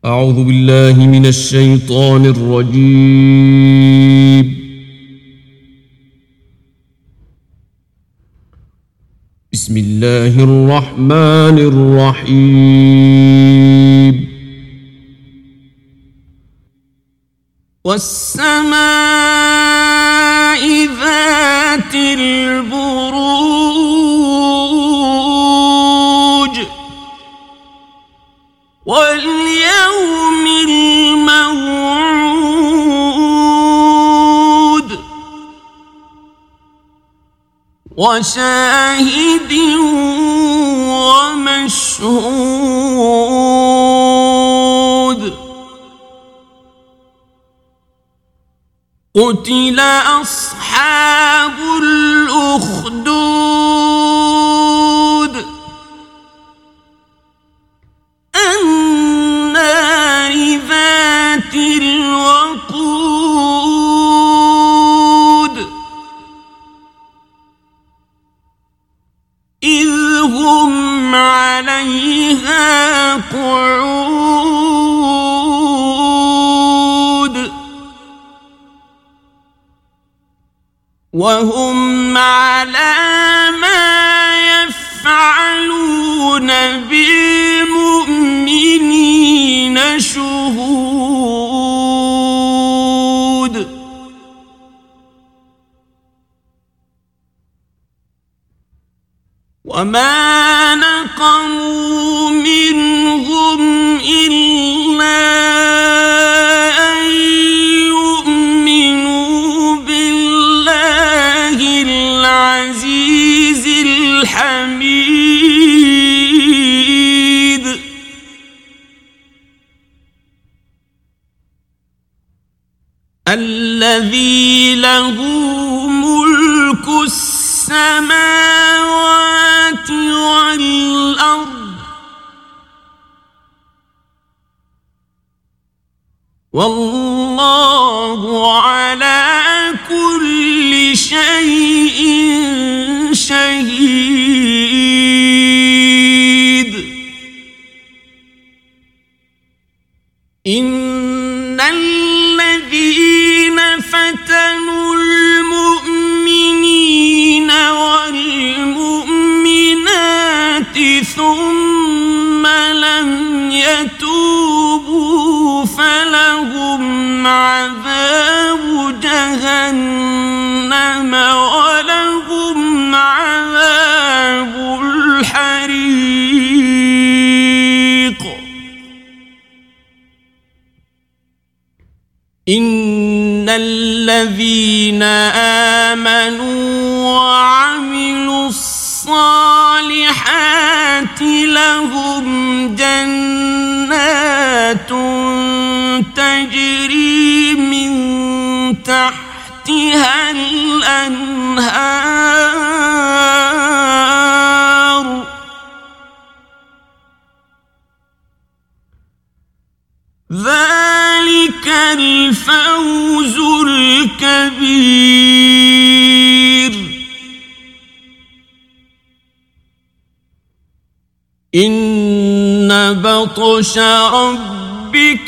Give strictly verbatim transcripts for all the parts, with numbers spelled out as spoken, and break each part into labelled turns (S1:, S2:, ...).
S1: أعوذ بالله من الشيطان الرجيم. بسم الله الرحمن الرحيم. والسماء ذات البروج واليوم الموعود وشاهد ومشهود. قتل أصحاب الأخدود النار ذات الوقود إذ هم عليها قعود وهم على ما يفعلون بالمؤمنين شهود. وما نقموا منهم إلا أن يؤمنوا بالله العزيز الحميد الذي له ملك السماوات والأرض والله على كل شيء شهيد. إن الذين فتنوا المؤمنين والمؤمنات ثم لم يتوبوا فلهم عذاب جهنم ولهم عذاب الحريق. إن الذين آمنوا وعملوا الصالحات لهم جنات تجري من تحتها الأنهار ذلك الفوز الكبير. إن بطش ربك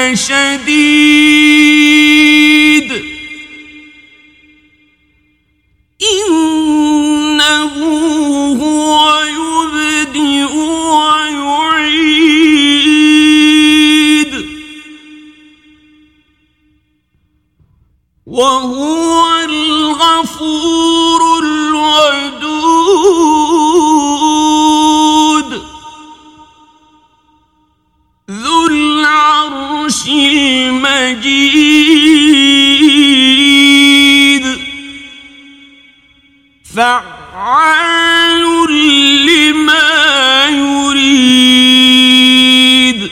S1: لشديد إنه هو يبدئ ويعيد وهو الغفور الودود ذو العرش المجيد فعال لما يريد.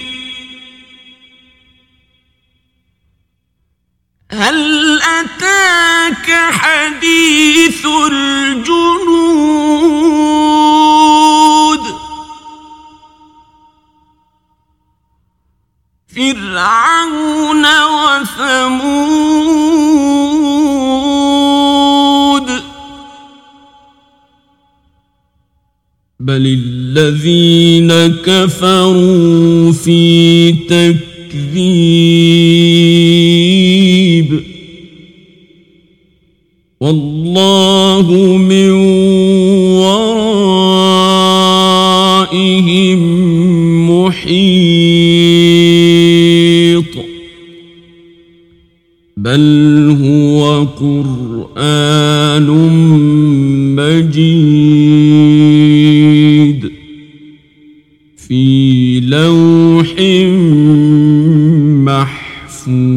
S1: هل أتاك حديث الجنود فرعون وثمود بل الذين كفروا في تكذيب والله من ورائهم محيط بل هو قرآن مجيد في لوح محفوظ.